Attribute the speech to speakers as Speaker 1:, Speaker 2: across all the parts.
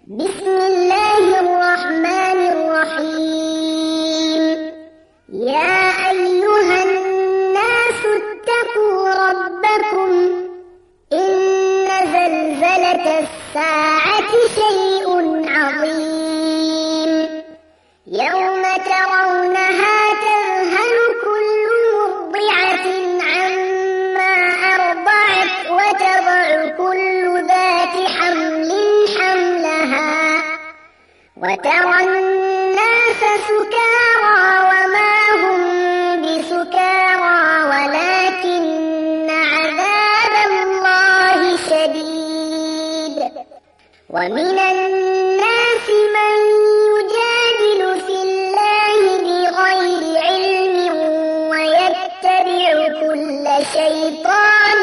Speaker 1: بسم الله الرحمن الرحيم. يا أيها الناس اتقوا ربكم إن زلزلة الساعة شيء عظيم يوم ترونها تذهل كل مرضعة عما أرضعت وتضع كل ذات حمل حملها وترى الناس سكارى وما هم بسكارى ولكن عذاب الله شديد. ومن الناس من يجادل في الله بغير علم ويتبع كل شيطان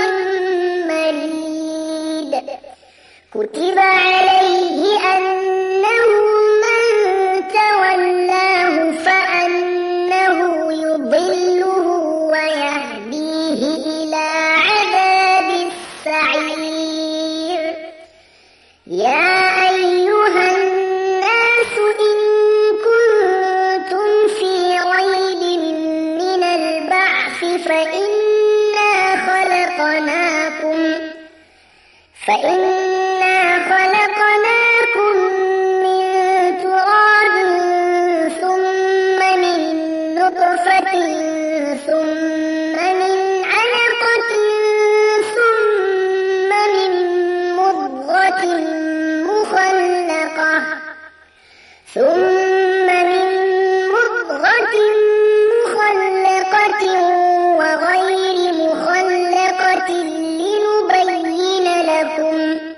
Speaker 1: مريد. كتب عليه أنه من تولاه فأنه يضله ويهديه إلى عذاب السعير. يا أيها الناس إن كنتم في ريب من البعث فإنا خلقناكم من تراب ثم من نطفة ثم من علقة ثم من مضغة مخلقة وغير مخلقة لنبين لكم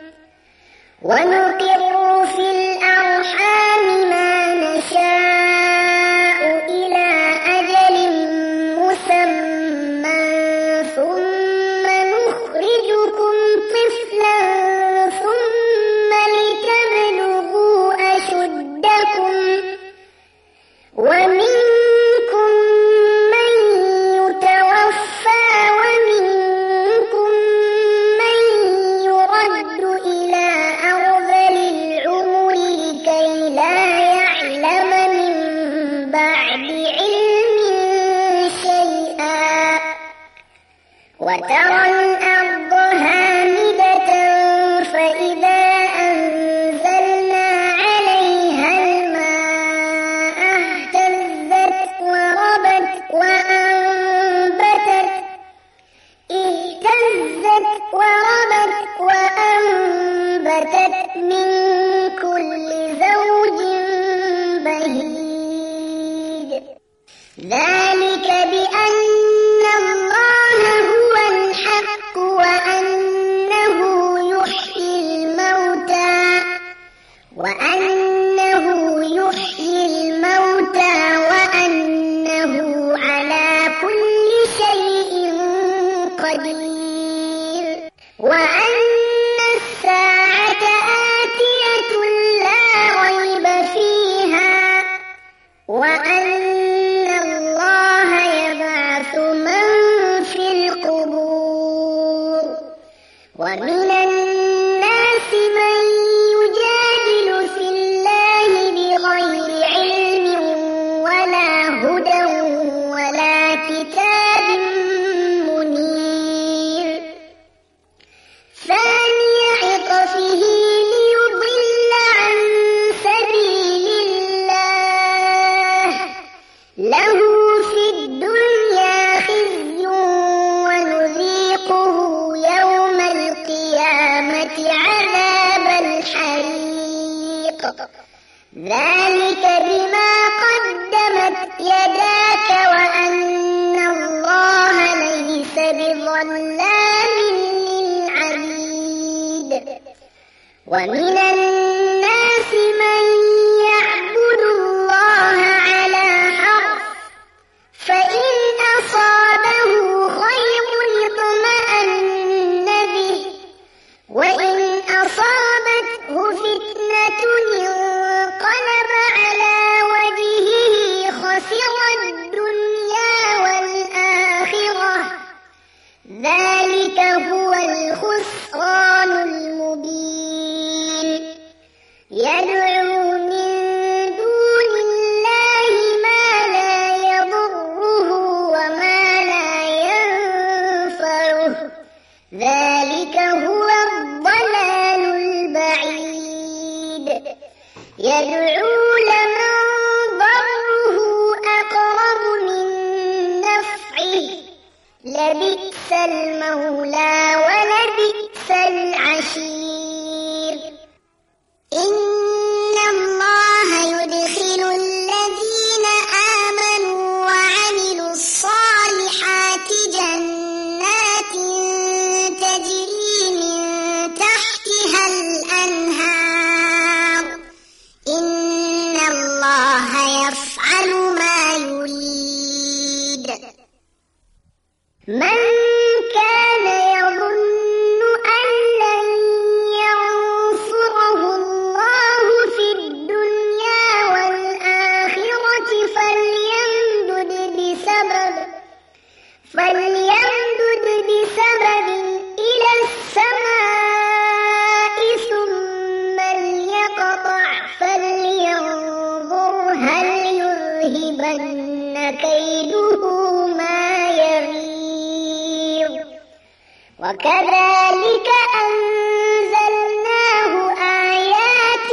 Speaker 1: ونقر في الأرحام ما نشاء إلى أجل مسمى ثم نخرجكم طفلا ثم لتبلغوا أشدكم ومنكم من يتوفى ومنكم من يرد إلى أرذل العمر لكي لا يعلم من بعد علم شيئا. وترى الأرض هامدة فإذا أنزلنا عليها الماء اهتزت وربت وأنبتت من كل زوج بهيج. ذلك بأن الله هو الحق وأنه يحيي الموتى وأنه على كل شيء قدير. وأن الساعة آتية لا ريب فيها وأن الله يبعث من في القبور. ومن الناس من يجادل في الله بغير علم ولا هدى ولا كتاب منير. ثاني عطفه ليضل عن سبيل الله له في الدنيا خزي ونذيقه يوم القيامة عذاب الحريق. ذلك بما قدمت يداك وأن الله ليس بظلام للعبيد. ومن الناس من يعبد الله على حرف فإن أصابه خير اطمأن به وإن أصابته فتنة انقلب على وجهه خسر الدنيا والآخرة. ذلك هو الخسران المبين. يدعو من دون الله ما لا يضره وما لا ينفعه ذلك هو الضلال البعيد يدعو لمن ضره أقرب من نفعه لبئس المولى ولبئس العشير إن الله يدخل الذين آمنوا وعملوا الصالحات جنات تجري من تحتها الأنهار إن الله يفعل ما يريد من كان يظن أن لن ينصره الله في الدنيا والآخرة فليمدد بسبب إلى السماء ثم ليقطع فلينظر هل يذهبن كيده ما يغيظ وكذلك أنزلناه آيات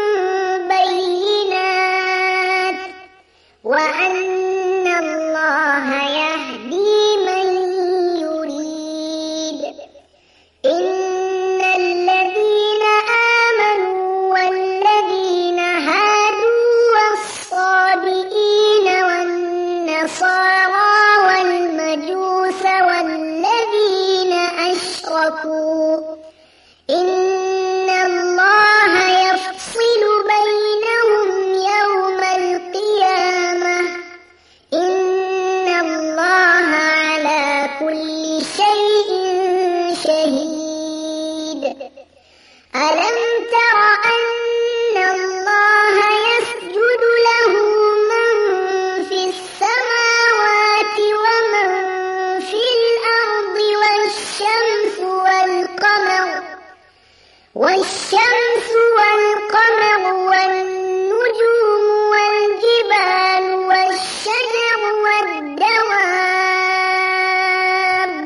Speaker 1: بينات وأن الله يهدي من يريد إن الذين آمنوا والذين هادوا والصابئين والنصارى والمجوس والذين أشركوا إن الله يفصل بينهم يوم القيامة إن الله على كل شيء شهيد ألم تر أن الله يسجد له من في السماوات ومن في الأرض والشمس والقمر والنجوم والجبال والشجر والدواب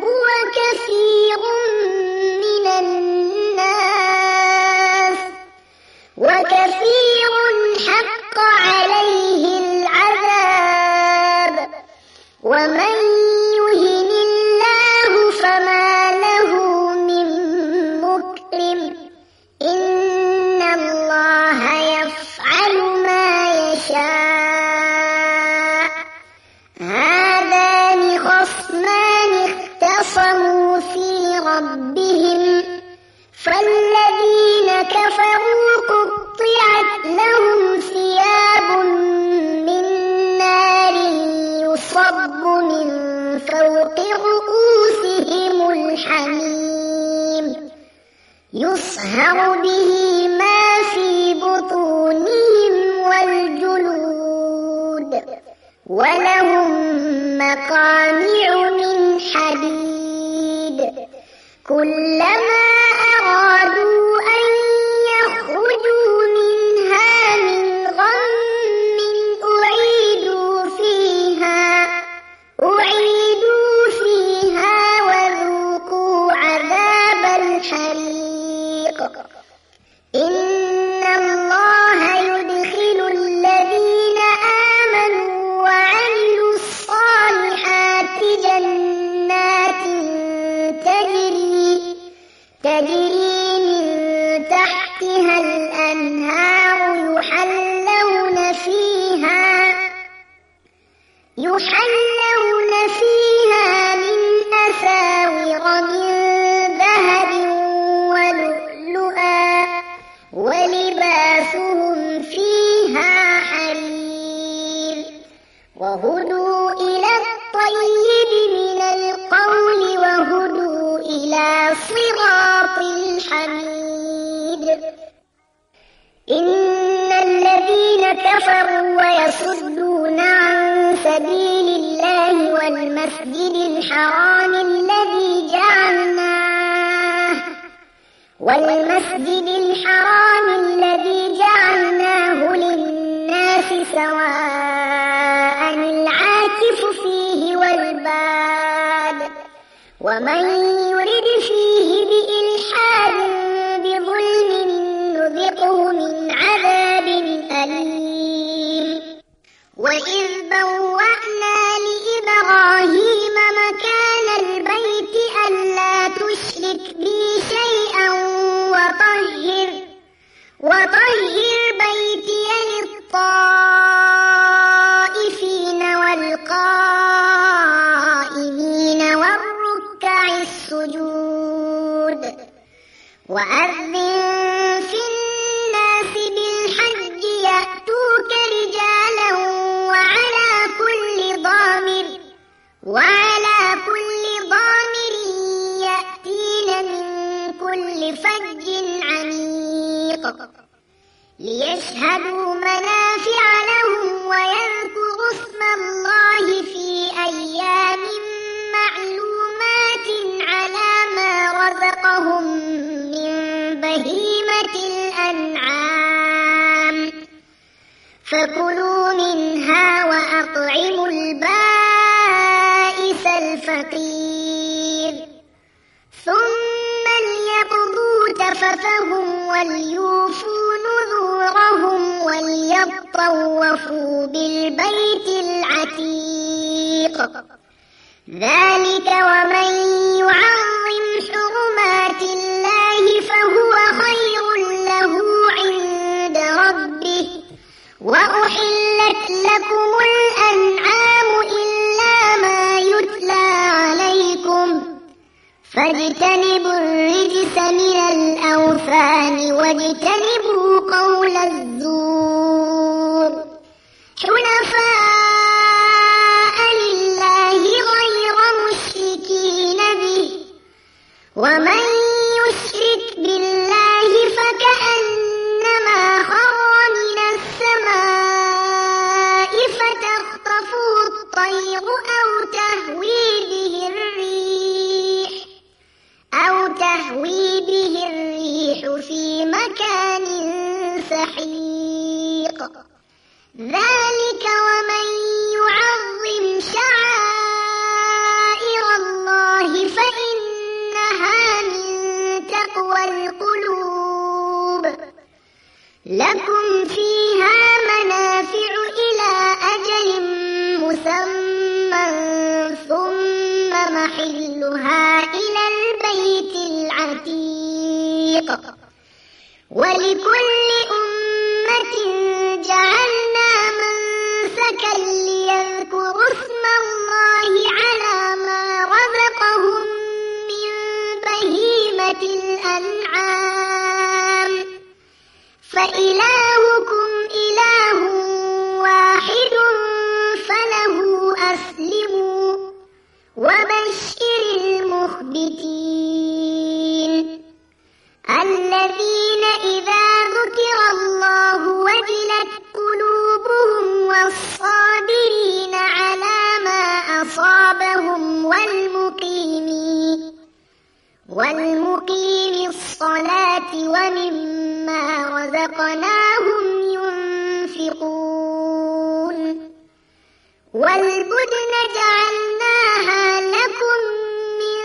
Speaker 1: وكثير حق عليه العذاب ومن يهن الله فما له من مكرم إن الله يفعل ما يشاء هذان خصمان اختصموا في ربهم فالذين كفروا قطعت لهم ثياب من نار يصب من فوق رؤوسهم الحميم يصهر به ما في بطونهم والجلود ولهم مقامع من حديد كلما أرادوا أن يخرجوا منها من غم أعيدوا فيها وذوقوا عذاب الحريق إن الله يدخل الذين آمنوا وعملوا الصالحات جنات تجري من تحتها الأنهار يحلون فيها من أساور من ذهب ولؤلؤا ولباسهم فيها حرير وهدوا إلى الطيب من القول وهدوا إلى صراط الحميد إن الذين كفروا ويصدون عن سبيل الله والمسجد الحرام الذي ومن يرد فيه بإلحاد بظلم نذقه من عذاب أليم وإذ بوأنا لإبراهيم مكان البيت ألا تشرك بي شيئا وطهر بيتي للطائفين والقائمين والركع السجود وأذن في الناس بالحج يأتوك رجالا وعلى كل ضامر يأتين من كل فج عميق ليشهدوا منافع لهم ويذكروا اسم الله في أيام معلومات على ما رزقهم من بهيمة الأنعام فكلوا منها وأطعموا البائس الفقير ثم ليقضوا تفثهم وليوفوا نذورهم وليطوفوا بالبيت العتيق ذلك ومن يعظم حرمات الله فهو خير له عند ربه وأحلت لكم الأنعام إلا ما يتلى عليكم فاجتنبوا الرجس من الأوثان واجتنبوا قول الزور حنفاء لله غير مشركين به ومن يشرك بالله فكأنما خر من السماء فتخطفه الطير أو تهوي به الريح في مكان سحيق ذلك ومن يعظم شعائر الله فإنها من تقوى القلوب لكم فيها منافع إلى أجل مسمى ثم محلها إلى البيت العتيق ولكل أمة جعلنا منسكا ليذكروا اسم الله على ما رزقهم من بهيمة الأنعام فإلهكم إله واحد فله أسلموا وبشر المخبتين الذين إذا ذكر الله وجلت قلوبهم والصابرين على ما أصابهم والمقيم الصلاة ومما رزقناهم ينفقون والبدن جعلناها لكم من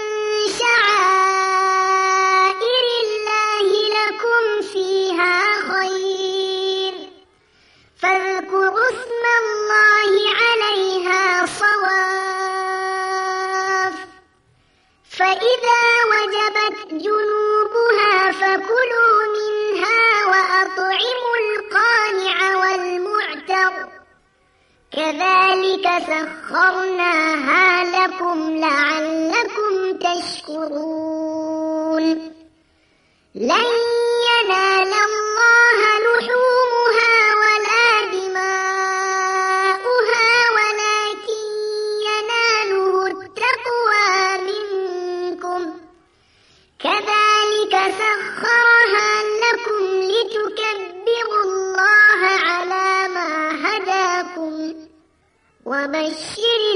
Speaker 1: شعائر الله لكم فيها خير فاذكروا اسم الله عليها صواف فإذا وجبت جنوبها فكلوا منها وأطعموا القانع والمعتر كذلك سخرناها لكم لعلكم تشكرون لن ينال الله لحومها ولا دماؤها ولكن يناله التقوى منكم كذلك سخرها لكم لتكبروا الله على ما هداكم وبشر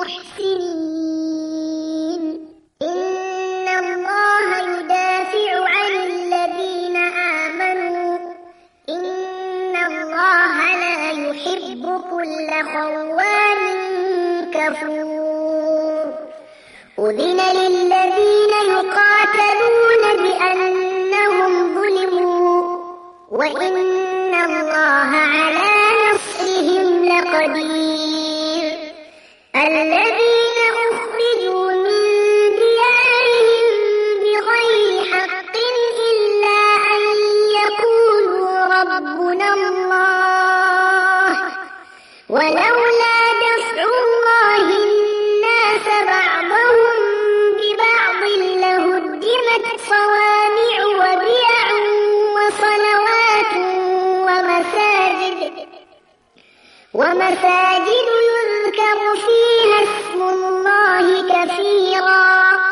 Speaker 1: المحسنين إن الله يدافع عن الذين آمنوا إن الله لا يحب كل خوان كفور أذن للذين يقاتلون بأنهم ظلموا وإن الله على نصرهم لقدير الذين أخرجوا من ديارهم بغير حق إلا أن يقولوا ربنا الله ولولا دفع الله الناس بعضهم ببعض لهدمت صوامع وبيع وصلوات ومساجد يذكر فيها اسم الله كثيرا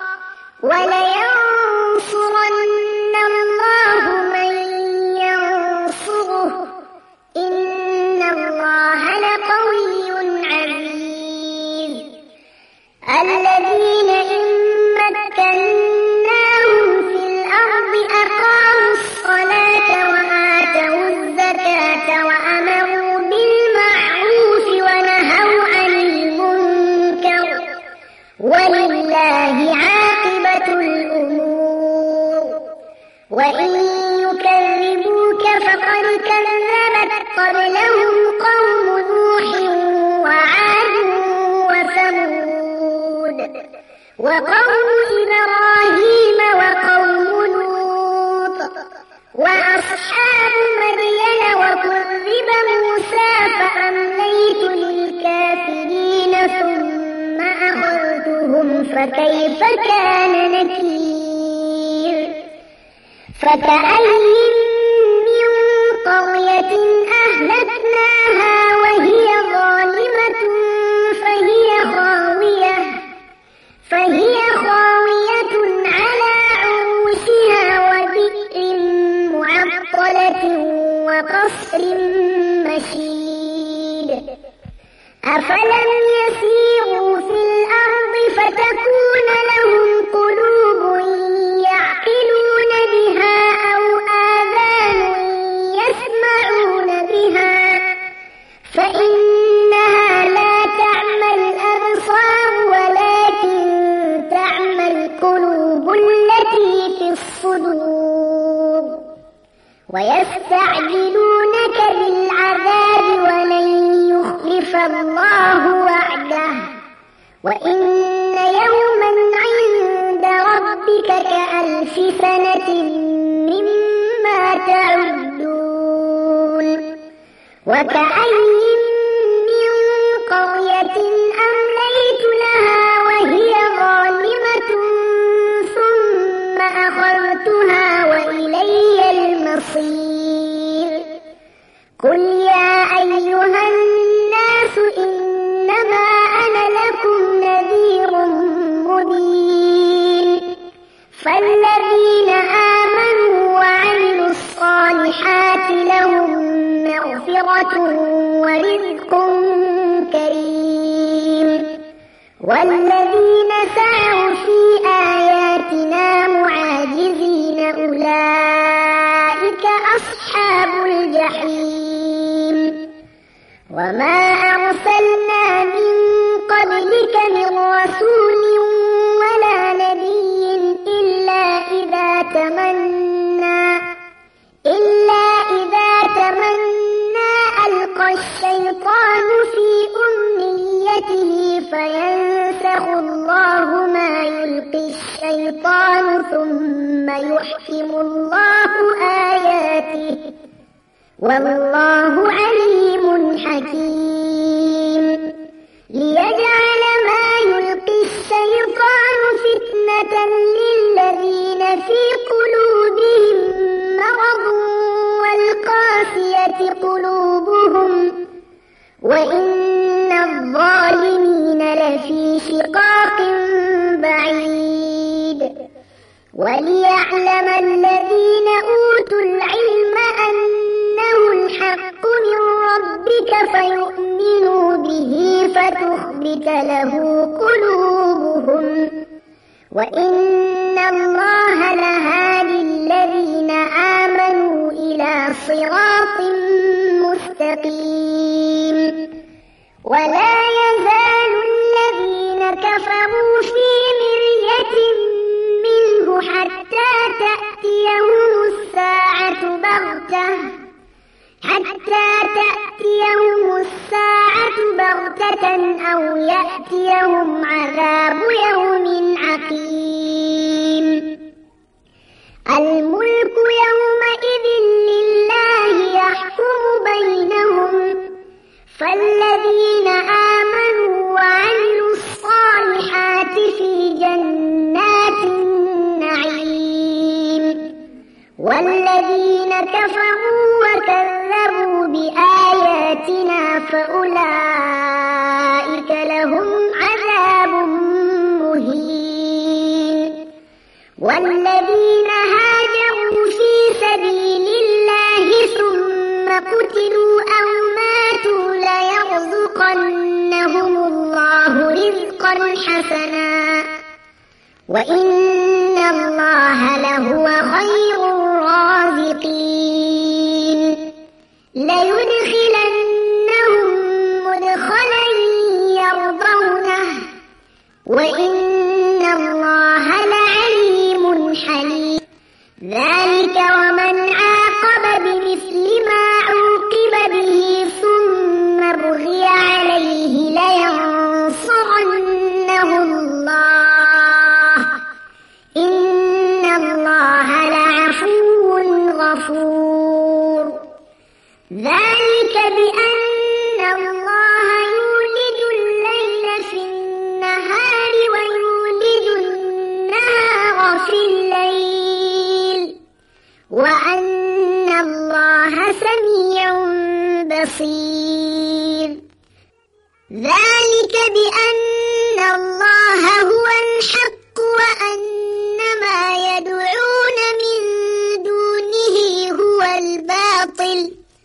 Speaker 1: ولينصرن الله من ينصره إن الله لقوي عزيز الذين إن مكناهم في الأرض أقاموا الصلاة وآتوا الزكاة وأمروا بالمعروف ونهوا عن المنكر ولله عاقبة الأمور وإن يكذبوك فقد كذبت قبلهم قوم نوح وعاد وثمود وقوم إبراهيم وقوم لوط وأصحاب مدين وكذب موسى فأمليت للكافرين ثم أخذتهم فكيف كان نكير فكأين من قرية أهلكناها وهي ظالمة فهي خاوية على عروشها وبئر معطلة وقصر مشيد أفلم يسيروا في الأرض فتكون لهم قلوب يعقلون بها أو آذان يسمعون بها فإنها لا تعمى الأبصار ولكن تعمى القلوب التي في الصدور ويستعجلونك بالعذاب ولن يخلف الله وعده وإن يوما عند ربك كألف سنة مما تعدون وكأين من قرية أمليت لها وهي ظالمة ثم أخذتها وإلي المصير قل يا أيها الناس إنما أنا لكم نذير مبين فالذين آمنوا وعملوا الصالحات لهم مغفرة ورزق كريم والذين سعوا في آياتنا معاجزين أولئك أصحاب الجحيم وما أرسلنا من قبلك من رسول ولا نبي إلا إذا تمنى ألقى الشيطان في أمنيته فينسخ الله ما يلقي الشيطان ثم يحكم الله آياته والله عليم حكيم ليجعل ما يلقي الشيطان فتنة للذين في قلوبهم مرض والقاسية قلوبهم وإن الظالمين لفي شقاق بعيد وليعلم الذين أوتوا العلم أنه الحق من ربك فيؤمنوا به فتخبت له قلوبهم وإن الله لهادي الذين آمنوا إلى صراط مستقيم ولا يزال الذين كفروا في مرية حتى تأتيهم الساعة بغتة أو يأتيهم عذاب يوم عقيم. الملك يومئذ لله يحكم بينهم، فالذين آمنوا وعملوا الصالحات في جنات النعيم، والذين كفروا وكذبوا بآياتنا فأولئك لهم عذاب مهين. والذين هاجروا في سبيل الله ثم قتلوا أو ماتوا ليرزقنهم الله رزقا حسنا وإن الله لهو خير الرازقين. ليدخلنهم مدخلا يرضونه وإن الله لعليم حليم. ذلك ومن عاقب بمثل ما عوقب به ثم بغي عليه لينصرنه الله إن الله لعفو غفور. ذلك بأن الله يولج الليل في النهار ويولج النهار في الليل وأن الله سميع بصير. ذلك بأن الله هو الحق وأن ما يدعون من دونه هو الباطل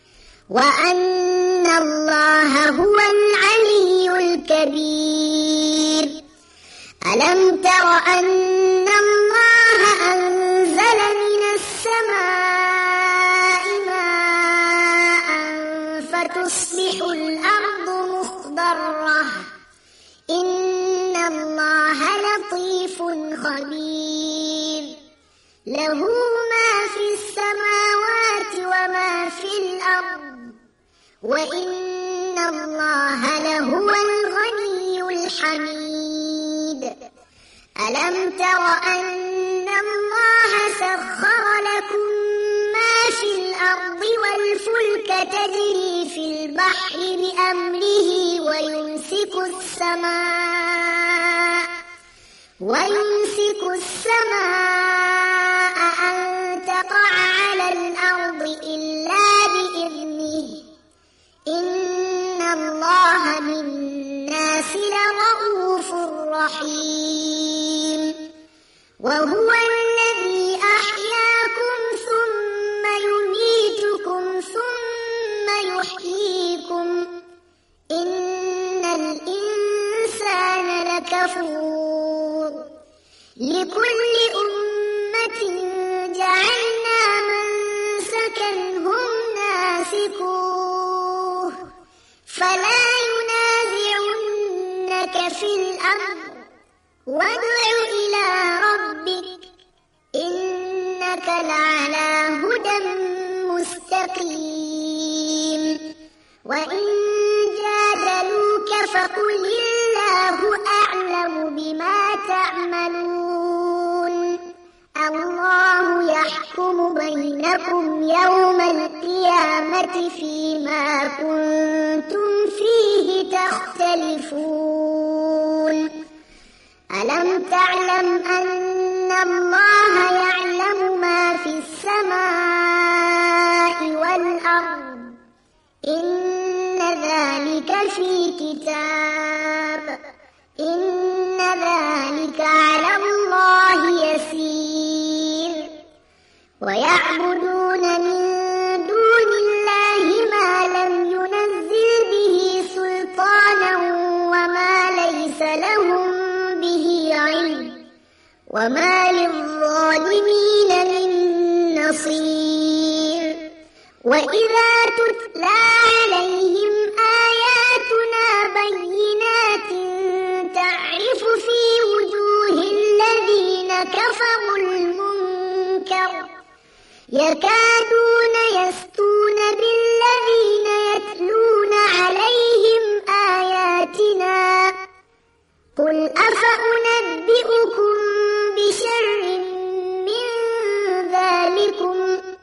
Speaker 1: وأن الله هو العلي الكبير. ألم تر أن الله أنزل من السماء ماء فتصبح الأرض مخضرة إن الله لطيف خبير. له ما في السماوات وما في الأرض وإن الله لهو الغني الحميد. ألم تر أن الله سخر لكم ما في الأرض والفلك تجري في البحر بأمره ويمسك السماء أن تقع على الأرض إلا بإذنه إن الله بالناس لرءوف رحيم. وهو الذي أحياكم ثم يميتكم ثم يحييكم إن الإنسان لكفور. لكل أمة جعلنا منسكا هم ناسكوه فلا ينازعنك في الأمر وادع إلى ربك إنك لعلى هدى مستقيم. وإن جادلوك فقل الله أعلم بما تعملون الله يحكم بينكم يوم القيامة فيما كنتم فيه تختلفون. ألم تعلم أن الله يعلم ما في السماء والأرض إن ذلك في كتاب إن ذلك على الله يسير. ويعبدون من دون الله ما لم ينزل به سلطانا وما ليس لهم به علم وما للظالمين من نصير. وإذا تتلى عليهم آياتنا بينات تعرف في وجوه الذين كفروا يكادون يسطون بالذين يتلون عليهم آياتنا قل أفأنبئكم بشر من ذلكم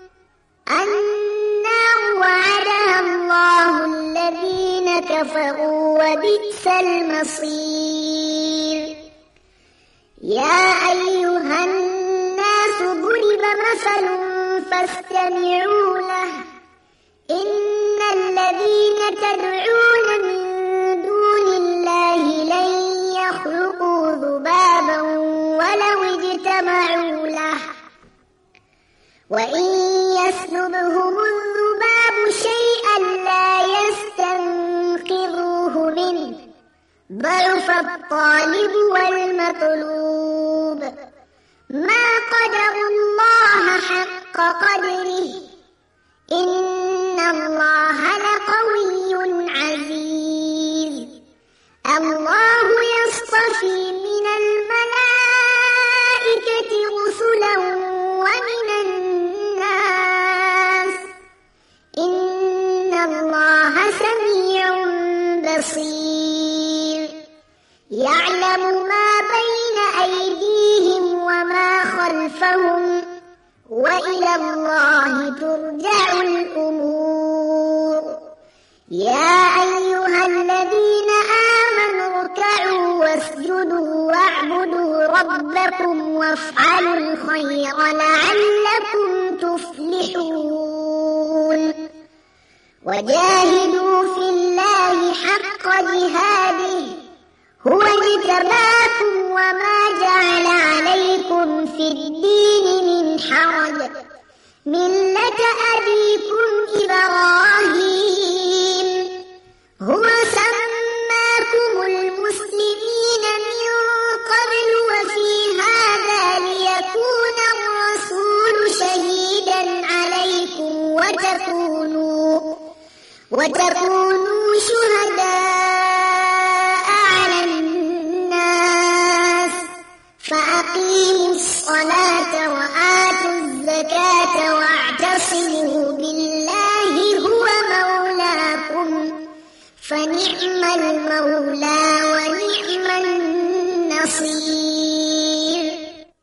Speaker 1: النار وعدها الله الذين كفروا وبئس المصير يا أيها الناس ضرب مثل فاستمعوا له إن الذين تدعون من دون الله لن يخلقوا ذبابا ولو اجتمعوا له وإن يسلبهم الذباب شيئا لا يستنقذوه منه ضعف الطالب والمطلوب ما قدروا الله حق قدره إن الله لقوي عزيز الله يصطفي من الملائكة رسلا ومن الناس إن الله سميع بصير يعلم ما بين أيديهم وما خلفهم وإلى الله ترجع الأمور يا أيها الذين آمنوا اركعوا واسجدوا واعبدوا ربكم وافعلوا الخير لعلكم تفلحون وجاهدوا في الله حق جهاده هو اجتباكم وما جعل عليكم في الدين من حرج ملة أبيكم إبراهيم هو سماكم المسلمين من قبل وفي هذا ليكون الرسول شهيدا عليكم وتكونوا شهداء